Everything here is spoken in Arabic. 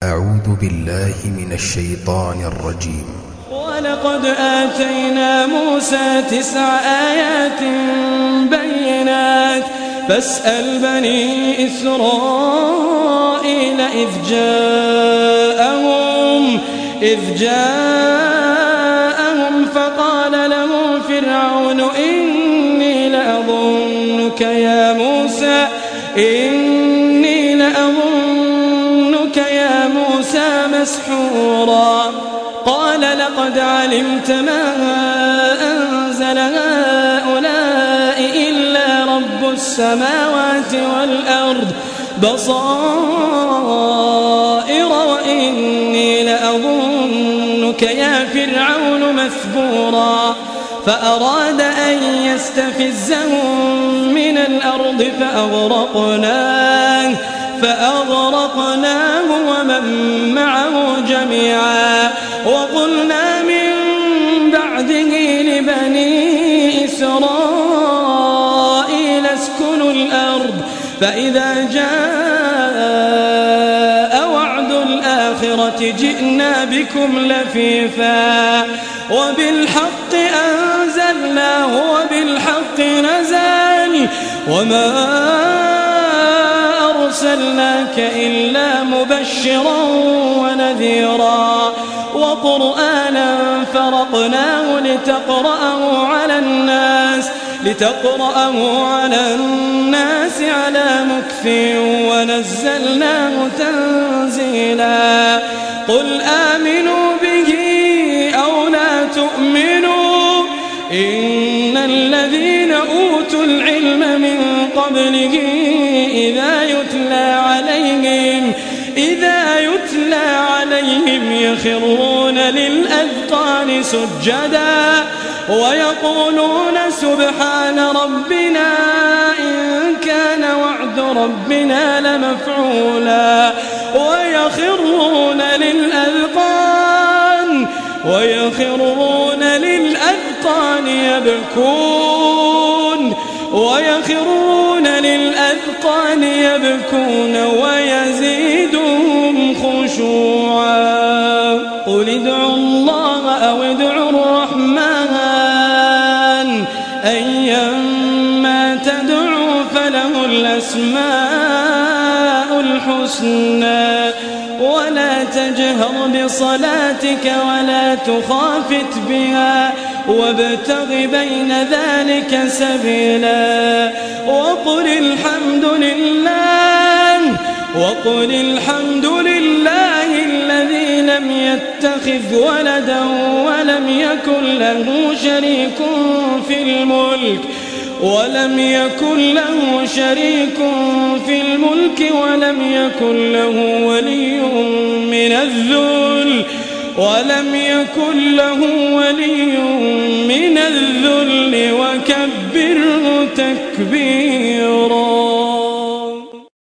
أعوذ بالله من الشيطان الرجيم. ولقد آتينا موسى 9 آيات بينات فاسأل بني إسرائيل إذ جاءهم فقال له فرعون إني لأظنك يا موسى مسحورا. قال لقد علمت ما أنزل هؤلاء إلا رب السماوات والأرض بصائر وإني لأظنك يا فرعون مثبورا. فأراد أن يستفزهم من الأرض فأغرقناه ومن معه جميعا. وقلنا من بعده لبني إسرائيل اسكنوا الأرض فإذا جاء وعد الآخرة جئنا بكم لفيفا وبالحق أنزلناه وبالحق نزل وما أرسلناك إلا مبشرا ونذيرا. وقرآنا فرقناه لتقرأه على الناس على مكث ونزلناه تنزيلا. قل آمنوا به أو لا تؤمنوا إن الذين أوتوا العلم من قبله إذا يتلى عليهم يخرون للأذقان سجدا ويقولون سبحان ربنا إن كان وعد ربنا لمفعولا. ويخرون للأذقان يبكون ويزيدهم خشوعا. قل ادعوا الله أو ادعوا الرحمن أيما تدعوا فله الأسماء الحسنى. ولا تجهر بصلاتك ولا تخافت بها وابتغ بين ذلك سبيلا. وقل الحمد لله الذي لم يتخذ ولدا ولم يكن له شريك في الملك ولم يكن له ولي من الذل وكبره تكبيرا.